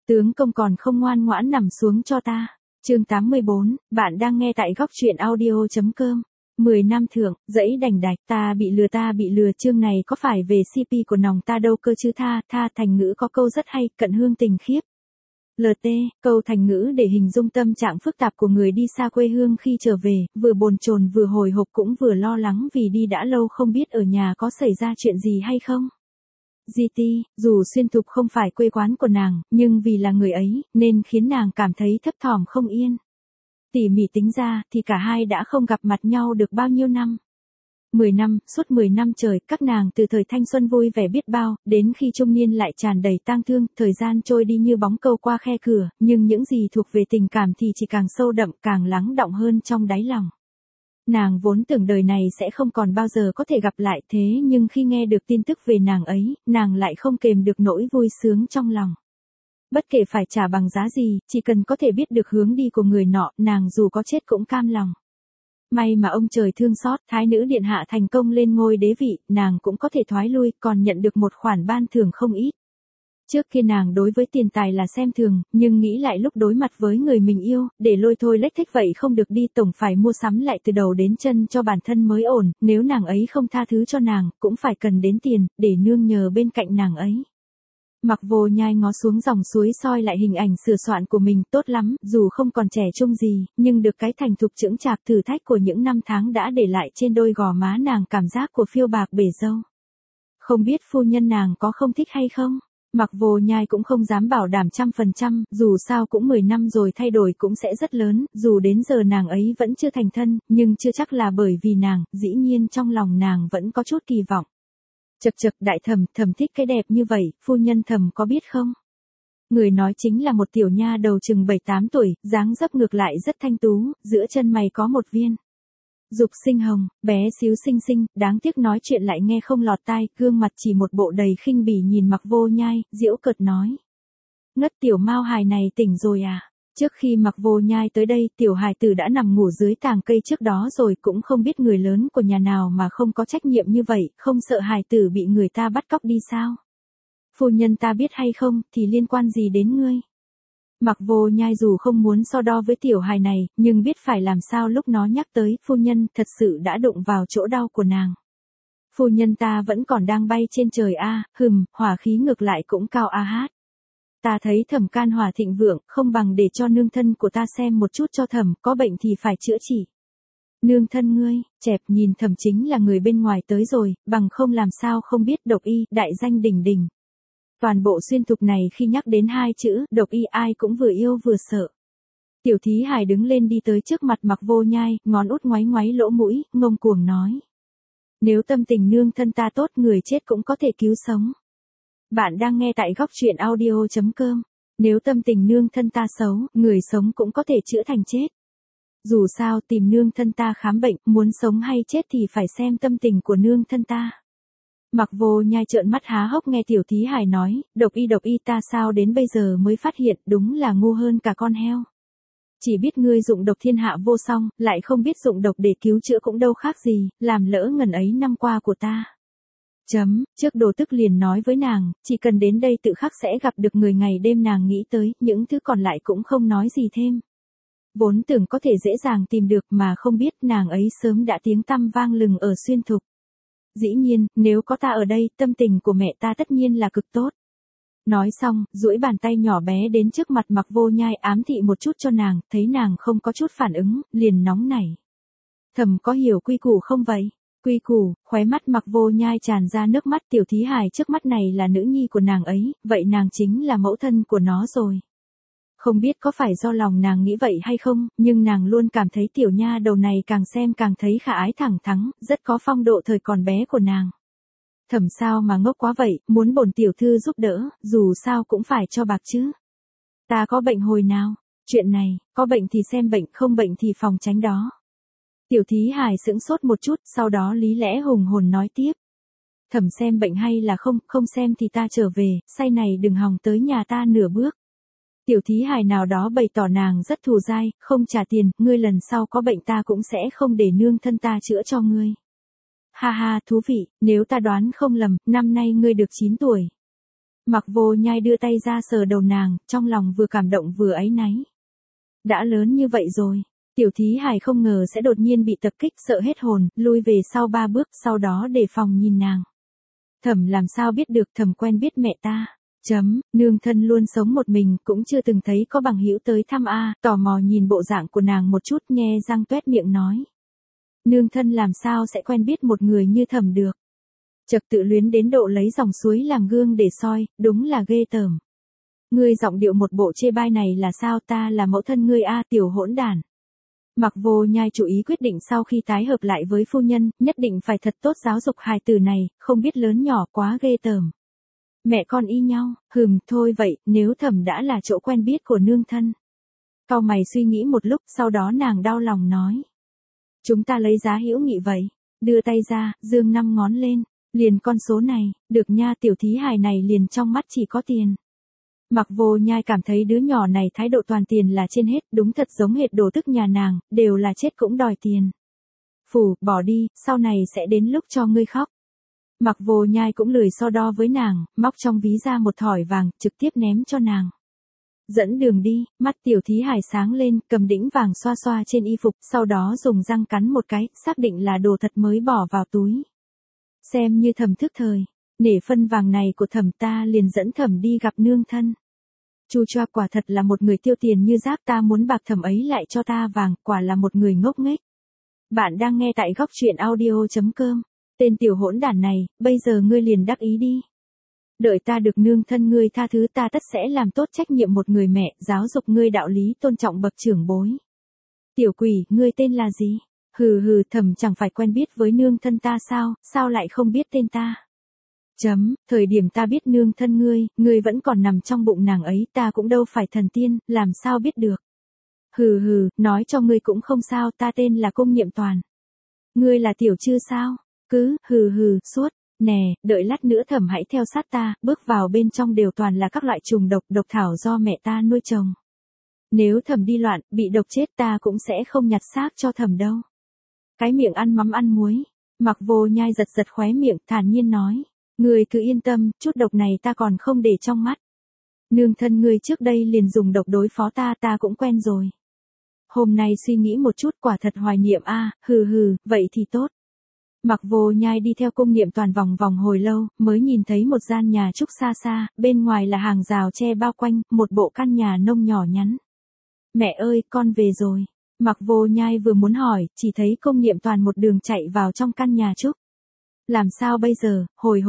Tướng công còn không ngoan ngoãn nằm xuống cho ta. Chương 84, bạn đang nghe tại góc truyện audio.com. 10 năm thượng, dẫy đành đạch, ta bị lừa, chương này có phải về CP của nòng ta đâu cơ chứ tha, thành ngữ có câu rất hay, cận hương tình khiếp. LT, câu thành ngữ để hình dung tâm trạng phức tạp của người đi xa quê hương khi trở về, vừa bồn chồn vừa hồi hộp cũng vừa lo lắng vì đi đã lâu không biết ở nhà có xảy ra chuyện gì hay không. GT, dù Xuyên Thục không phải quê quán của nàng, nhưng vì là người ấy, nên khiến nàng cảm thấy thấp thỏm không yên. Tỉ mỉ tính ra, thì cả hai đã không gặp mặt nhau được bao nhiêu năm. 10 năm, suốt 10 năm trời, các nàng từ thời thanh xuân vui vẻ biết bao, đến khi trung niên lại tràn đầy tang thương, thời gian trôi đi như bóng câu qua khe cửa, nhưng những gì thuộc về tình cảm thì chỉ càng sâu đậm, càng lắng đọng hơn trong đáy lòng. Nàng vốn tưởng đời này sẽ không còn bao giờ có thể gặp lại thế nhưng khi nghe được tin tức về nàng ấy, nàng lại không kềm được nỗi vui sướng trong lòng. Bất kể phải trả bằng giá gì, chỉ cần có thể biết được hướng đi của người nọ, nàng dù có chết cũng cam lòng. May mà ông trời thương xót, thái nữ điện hạ thành công lên ngôi đế vị, nàng cũng có thể thoái lui, còn nhận được một khoản ban thưởng không ít. Trước kia nàng đối với tiền tài là xem thường, nhưng nghĩ lại lúc đối mặt với người mình yêu, để lôi thôi lếch thếch vậy không được đi, tổng phải mua sắm lại từ đầu đến chân cho bản thân mới ổn, nếu nàng ấy không tha thứ cho nàng, cũng phải cần đến tiền, để nương nhờ bên cạnh nàng ấy. Mặc Vô Nhai ngó xuống dòng suối soi lại hình ảnh sửa soạn của mình, tốt lắm, dù không còn trẻ trung gì, nhưng được cái thành thục chững chạc thử thách của những năm tháng đã để lại trên đôi gò má nàng cảm giác của phiêu bạc bể dâu. Không biết phu nhân nàng có không thích hay không? Mặc Vô Nhai cũng không dám bảo đảm 100%, dù sao cũng 10 năm rồi thay đổi cũng sẽ rất lớn, dù đến giờ nàng ấy vẫn chưa thành thân, nhưng chưa chắc là bởi vì nàng, dĩ nhiên trong lòng nàng vẫn có chút kỳ vọng. Chật đại thẩm, thẩm thích cái đẹp như vậy, phu nhân thẩm có biết không? Người nói chính là một tiểu nha đầu chừng 7-8 tuổi, dáng dấp ngược lại rất thanh tú, giữa chân mày có một viên dục sinh hồng, bé xíu xinh xinh, đáng tiếc nói chuyện lại nghe không lọt tai, gương mặt chỉ một bộ đầy khinh bỉ nhìn Mặc Vô Nhai, giễu cợt nói. Ngất tiểu mao hài này tỉnh rồi à? Trước khi Mặc Vô Nhai tới đây, tiểu hài tử đã nằm ngủ dưới tàng cây trước đó rồi, cũng không biết người lớn của nhà nào mà không có trách nhiệm như vậy, không sợ hài tử bị người ta bắt cóc đi sao? Phu nhân ta biết hay không, thì liên quan gì đến ngươi? Mặc Vô Nhai dù không muốn so đo với tiểu hài này, nhưng biết phải làm sao lúc nó nhắc tới, phu nhân thật sự đã đụng vào chỗ đau của nàng. Phu nhân ta vẫn còn đang bay trên trời a, hỏa khí ngược lại cũng cao a hát. Ta thấy thẩm can hỏa thịnh vượng, không bằng để cho nương thân của ta xem một chút cho thẩm, có bệnh thì phải chữa trị. Nương thân ngươi, chẹp nhìn thẩm chính là người bên ngoài tới rồi, bằng không làm sao không biết độc y, đại danh đỉnh đỉnh. Toàn bộ Xuyên Thục này khi nhắc đến hai chữ, độc y ai cũng vừa yêu vừa sợ. Tiểu Thí Hải đứng lên đi tới trước mặt Mặc Vô Nhai, ngón út ngoáy ngoáy lỗ mũi, ngông cuồng nói. Nếu tâm tình nương thân ta tốt, người chết cũng có thể cứu sống. Bạn đang nghe tại góc truyện audio.com. Nếu tâm tình nương thân ta xấu, người sống cũng có thể chữa thành chết. Dù sao tìm nương thân ta khám bệnh, muốn sống hay chết thì phải xem tâm tình của nương thân ta. Mặc Vô Nhai trợn mắt há hốc nghe Tiểu Thí Hải nói, độc y ta sao đến bây giờ mới phát hiện, đúng là ngu hơn cả con heo. Chỉ biết ngươi dụng độc thiên hạ vô song, lại không biết dụng độc để cứu chữa cũng đâu khác gì, làm lỡ ngần ấy năm qua của ta. Trước Đồ Tức liền nói với nàng, chỉ cần đến đây tự khắc sẽ gặp được người ngày đêm nàng nghĩ tới, những thứ còn lại cũng không nói gì thêm. Vốn tưởng có thể dễ dàng tìm được mà không biết nàng ấy sớm đã tiếng tăm vang lừng ở Xuyên Thục. Dĩ nhiên, nếu có ta ở đây, tâm tình của mẹ ta tất nhiên là cực tốt. Nói xong, duỗi bàn tay nhỏ bé đến trước mặt Mặc Vô Nhai ám thị một chút cho nàng, thấy nàng không có chút phản ứng, liền nóng nảy. Thẩm có hiểu quy củ không vậy? Quy củ, khóe mắt Mặc Vô Nhai tràn ra nước mắt. Tiểu Thí Hải trước mắt này là nữ nhi của nàng ấy, vậy nàng chính là mẫu thân của nó rồi. Không biết có phải do lòng nàng nghĩ vậy hay không, nhưng nàng luôn cảm thấy tiểu nha đầu này càng xem càng thấy khả ái thẳng thắn, rất có phong độ thời còn bé của nàng. Thẩm sao mà ngốc quá vậy, muốn bổn tiểu thư giúp đỡ, dù sao cũng phải cho bạc chứ. Ta có bệnh hồi nào? Chuyện này, có bệnh thì xem bệnh, không bệnh thì phòng tránh đó. Tiểu Thí Hải sững sốt một chút, sau đó lý lẽ hùng hồn nói tiếp. Thẩm xem bệnh hay là không xem thì ta trở về, say này đừng hòng tới nhà ta nửa bước. Tiểu Thí Hải nào đó bày tỏ nàng rất thù dai, không trả tiền, ngươi lần sau có bệnh ta cũng sẽ không để nương thân ta chữa cho ngươi. Ha ha, thú vị, nếu ta đoán không lầm, năm nay ngươi được 9 tuổi. Mặc Vô Nhai đưa tay ra sờ đầu nàng, trong lòng vừa cảm động vừa áy náy. Đã lớn như vậy rồi, tiểu thí hài không ngờ sẽ đột nhiên bị tập kích, sợ hết hồn, lui về sau 3 bước, sau đó đề phòng nhìn nàng. Thẩm làm sao biết được, thẩm quen biết mẹ ta. Nương thân luôn sống một mình, cũng chưa từng thấy có bằng hữu tới thăm a. Tò mò nhìn bộ dạng của nàng một chút, nhe răng toét miệng nói. Nương thân làm sao sẽ quen biết một người như thẩm được. Chật tự luyến đến độ lấy dòng suối làm gương để soi, đúng là ghê tởm. Ngươi giọng điệu một bộ chê bai này là sao, ta là mẫu thân ngươi a, tiểu hỗn đản. Mặc Vô Nhai chủ ý quyết định sau khi tái hợp lại với phu nhân, nhất định phải thật tốt giáo dục hài tử này, không biết lớn nhỏ, quá ghê tởm. Mẹ con y nhau, thôi vậy, nếu thẩm đã là chỗ quen biết của nương thân. Cau mày suy nghĩ một lúc, sau đó nàng đau lòng nói. Chúng ta lấy giá hữu nghị vậy, đưa tay ra, giương 5 ngón lên, liền con số này, được nha, tiểu thí hài này liền trong mắt chỉ có tiền. Mặc Vô Nhai cảm thấy đứa nhỏ này thái độ toàn tiền là trên hết, đúng thật giống hệt đồ tức nhà nàng, đều là chết cũng đòi tiền. Phủ, bỏ đi, sau này sẽ đến lúc cho ngươi khóc. Mặc Vô Nhai cũng lười so đo với nàng, móc trong ví ra một thỏi vàng, trực tiếp ném cho nàng. Dẫn đường đi, mắt tiểu thí hài sáng lên, cầm đĩnh vàng xoa xoa trên y phục, sau đó dùng răng cắn một cái, xác định là đồ thật mới bỏ vào túi. Xem như thẩm thức thời, nể phân vàng này của thẩm ta liền dẫn thẩm đi gặp nương thân. Chu Choa quả thật là một người tiêu tiền như rác, ta muốn bạc thẩm ấy lại cho ta vàng, quả là một người ngốc nghếch. Bạn đang nghe tại góc truyện audio.com. Tên tiểu hỗn đản này, bây giờ ngươi liền đắc ý đi. Đợi ta được nương thân ngươi tha thứ, ta tất sẽ làm tốt trách nhiệm một người mẹ, giáo dục ngươi đạo lý tôn trọng bậc trưởng bối. Tiểu quỷ, ngươi tên là gì? Thẩm chẳng phải quen biết với nương thân ta sao, sao lại không biết tên ta? Thời điểm ta biết nương thân ngươi vẫn còn nằm trong bụng nàng ấy, ta cũng đâu phải thần tiên, làm sao biết được? Nói cho ngươi cũng không sao, ta tên là Cung Niệm Toàn. Ngươi là tiểu chư sao? Cứ, suốt, nè, đợi lát nữa thẩm hãy theo sát ta, bước vào bên trong đều toàn là các loại trùng độc, độc thảo do mẹ ta nuôi trồng. Nếu thẩm đi loạn, bị độc chết ta cũng sẽ không nhặt xác cho thẩm đâu. Cái miệng ăn mắm ăn muối, Mặc Vô Nhai giật khóe miệng, thản nhiên nói. Ngươi cứ yên tâm, chút độc này ta còn không để trong mắt. Nương thân ngươi trước đây liền dùng độc đối phó ta, ta cũng quen rồi. Hôm nay suy nghĩ một chút, quả thật hoài niệm a. Vậy thì tốt. Mặc Vô Nhai đi theo Cung Niệm Toàn vòng vòng hồi lâu, mới nhìn thấy một gian nhà trúc xa xa, bên ngoài là hàng rào tre bao quanh, một bộ căn nhà nông nhỏ nhắn. Mẹ ơi, con về rồi. Mặc Vô Nhai vừa muốn hỏi, chỉ thấy Cung Niệm Toàn một đường chạy vào trong căn nhà trúc. Làm sao bây giờ, hồi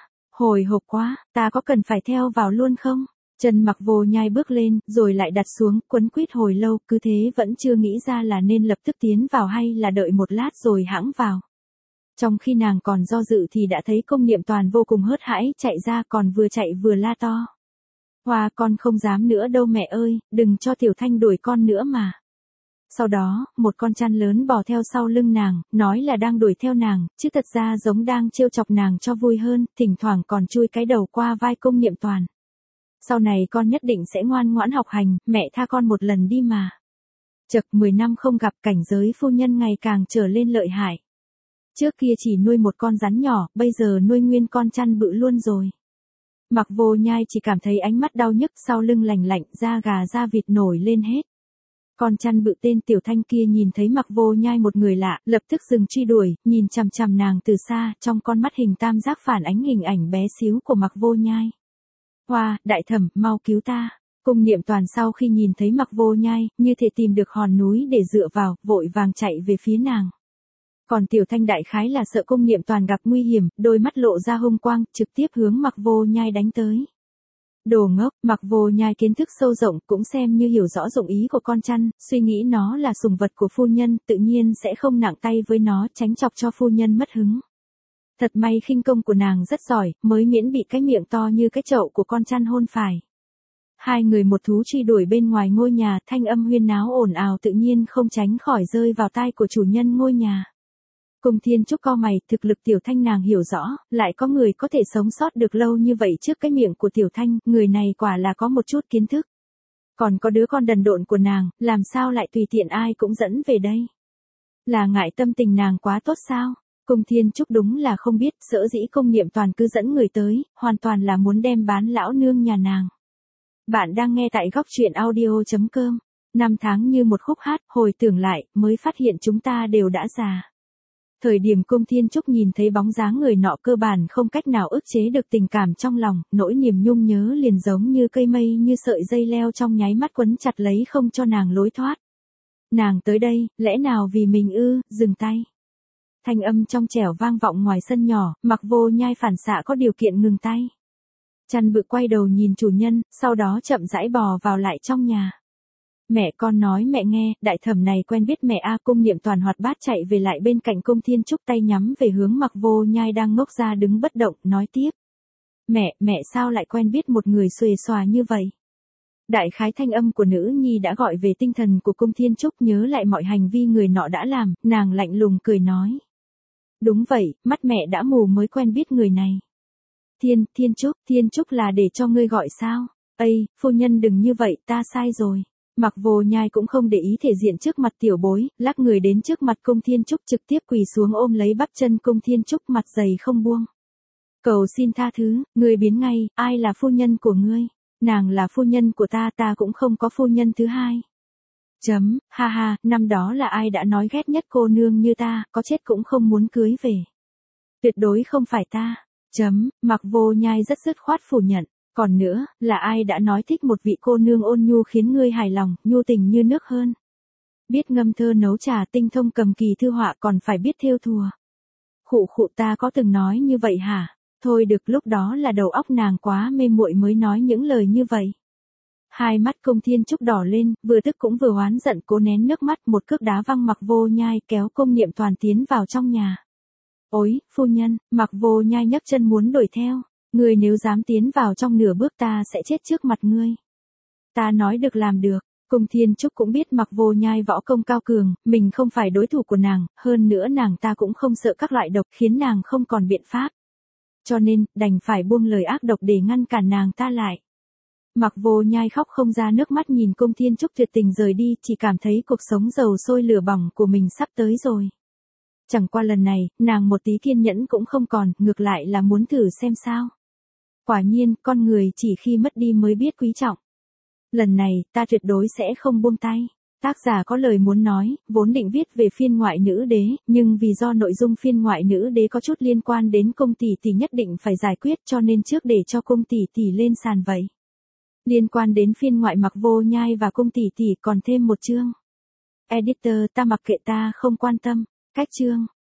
hộp quá, ta có cần phải theo vào luôn không? Chân Mặc Vô Nhai bước lên, rồi lại đặt xuống, quấn quýt hồi lâu, cứ thế vẫn chưa nghĩ ra là nên lập tức tiến vào hay là đợi một lát rồi hãng vào. Trong khi nàng còn do dự thì đã thấy Cung Niệm Toàn vô cùng hớt hãi, chạy ra còn vừa chạy vừa la to. Hoa, con không dám nữa đâu mẹ ơi, đừng cho Tiểu Thanh đuổi con nữa mà. Sau đó, một con chăn lớn bò theo sau lưng nàng, nói là đang đuổi theo nàng, chứ thật ra giống đang trêu chọc nàng cho vui hơn, thỉnh thoảng còn chui cái đầu qua vai Cung Niệm Toàn. Sau này con nhất định sẽ ngoan ngoãn học hành, mẹ tha con một lần đi mà. Chật 10 năm không gặp, cảnh giới phu nhân ngày càng trở lên lợi hại. Trước kia chỉ nuôi một con rắn nhỏ, bây giờ nuôi nguyên con chăn bự luôn rồi. Mặc Vô Nhai chỉ cảm thấy ánh mắt đau nhức, sau lưng lạnh lạnh, da gà da vịt nổi lên hết. Con chăn bự tên Tiểu Thanh kia nhìn thấy Mặc Vô Nhai một người lạ, lập tức dừng truy đuổi, nhìn chằm chằm nàng từ xa, trong con mắt hình tam giác phản ánh hình ảnh bé xíu của Mặc Vô Nhai. Hoa, đại thẩm, mau cứu ta. Cung Niệm Toàn sau khi nhìn thấy Mặc Vô Nhai, như thể tìm được hòn núi để dựa vào, vội vàng chạy về phía nàng. Còn Tiểu Thanh đại khái là sợ Cung Niệm Toàn gặp nguy hiểm, đôi mắt lộ ra hung quang, trực tiếp hướng Mặc Vô Nhai đánh tới. Đồ ngốc, Mặc Vô Nhai kiến thức sâu rộng, cũng xem như hiểu rõ dụng ý của con chăn, suy nghĩ nó là sủng vật của phu nhân, tự nhiên sẽ không nặng tay với nó, tránh chọc cho phu nhân mất hứng. Thật may khinh công của nàng rất giỏi, mới miễn bị cái miệng to như cái chậu của con chăn hôn phải. Hai người một thú truy đuổi bên ngoài ngôi nhà, thanh âm huyên náo ồn ào tự nhiên không tránh khỏi rơi vào tai của chủ nhân ngôi nhà. Cung Thiên Trúc cau mày, thực lực Tiểu Thanh nàng hiểu rõ, lại có người có thể sống sót được lâu như vậy trước cái miệng của Tiểu Thanh, người này quả là có một chút kiến thức. Còn có đứa con đần độn của nàng, làm sao lại tùy tiện ai cũng dẫn về đây? Là ngại tâm tình nàng quá tốt sao? Cung Thiên Trúc đúng là không biết, sở dĩ Cung Niệm Toàn cứ dẫn người tới, hoàn toàn là muốn đem bán lão nương nhà nàng. Bạn đang nghe tại góc truyện audio.com. Năm tháng như một khúc hát, hồi tưởng lại, mới phát hiện chúng ta đều đã già. Thời điểm Cung Thiên Trúc nhìn thấy bóng dáng người nọ cơ bản không cách nào ức chế được tình cảm trong lòng, nỗi niềm nhung nhớ liền giống như cây mây như sợi dây leo trong nháy mắt quấn chặt lấy không cho nàng lối thoát. Nàng tới đây, lẽ nào vì mình ư, dừng tay. Thanh âm trong trẻo vang vọng ngoài sân nhỏ, Mặc Vô Nhai phản xạ có điều kiện ngừng tay. Chăn bự quay đầu nhìn chủ nhân, sau đó chậm rãi bò vào lại trong nhà. Mẹ con nói mẹ nghe, đại thẩm này quen biết mẹ a. Cung Niệm Toàn hoạt bát chạy về lại bên cạnh Cung Thiên Trúc, tay nhắm về hướng Mặc Vô Nhai đang ngốc ra đứng bất động, nói tiếp. Mẹ sao lại quen biết một người xuề xòa như vậy? Đại khái thanh âm của nữ nhi đã gọi về tinh thần của Cung Thiên Trúc, nhớ lại mọi hành vi người nọ đã làm, nàng lạnh lùng cười nói. Đúng vậy, mắt mẹ đã mù mới quen biết người này. Thiên Trúc là để cho ngươi gọi sao? Ây, phu nhân đừng như vậy, ta sai rồi. Mặc Vô Nhai cũng không để ý thể diện trước mặt tiểu bối, lắc người đến trước mặt Cung Thiên Trúc trực tiếp quỳ xuống ôm lấy bắp chân Cung Thiên Trúc, mặt dày không buông. Cầu xin tha thứ, ngươi biến ngay, ai là phu nhân của ngươi? Nàng là phu nhân của ta, ta cũng không có phu nhân thứ hai. Ha ha, năm đó là ai đã nói ghét nhất cô nương như ta, có chết cũng không muốn cưới về. Tuyệt đối không phải ta. Mặc Vô Nhai rất dứt khoát phủ nhận. Còn nữa, là ai đã nói thích một vị cô nương ôn nhu khiến ngươi hài lòng, nhu tình như nước hơn. Biết ngâm thơ nấu trà, tinh thông cầm kỳ thư họa, còn phải biết thêu thùa. Khụ ta có từng nói như vậy hả? Thôi được, lúc đó là đầu óc nàng quá mê muội mới nói những lời như vậy. Hai mắt Cung Thiên Trúc đỏ lên, vừa tức cũng vừa oán giận, cố nén nước mắt, một cước đá văng Mặc Vô Nhai, kéo Cung Niệm Toàn tiến vào trong nhà. Ôi, phu nhân, Mặc Vô Nhai nhấc chân muốn đuổi theo. Ngươi nếu dám tiến vào trong nửa bước ta sẽ chết trước mặt ngươi. Ta nói được làm được. Cung Thiên Trúc cũng biết Mặc Vô Nhai võ công cao cường, mình không phải đối thủ của nàng, hơn nữa nàng ta cũng không sợ các loại độc, khiến nàng không còn biện pháp. Cho nên, đành phải buông lời ác độc để ngăn cản nàng ta lại. Mặc Vô Nhai khóc không ra nước mắt nhìn Cung Thiên Trúc tuyệt tình rời đi, chỉ cảm thấy cuộc sống dầu sôi lửa bỏng của mình sắp tới rồi. Chẳng qua lần này, nàng một tí kiên nhẫn cũng không còn, ngược lại là muốn thử xem sao. Quả nhiên, con người chỉ khi mất đi mới biết quý trọng. Lần này, ta tuyệt đối sẽ không buông tay. Tác giả có lời muốn nói, vốn định viết về phiên ngoại nữ đế, nhưng vì do nội dung phiên ngoại nữ đế có chút liên quan đến Cung tỷ tỷ nhất định phải giải quyết, cho nên trước để cho Cung tỷ tỷ lên sàn vậy. Liên quan đến phiên ngoại Mặc Vô Nhai và Cung tỷ tỷ còn thêm một chương. Editor, ta mặc kệ, ta không quan tâm. Cách chương.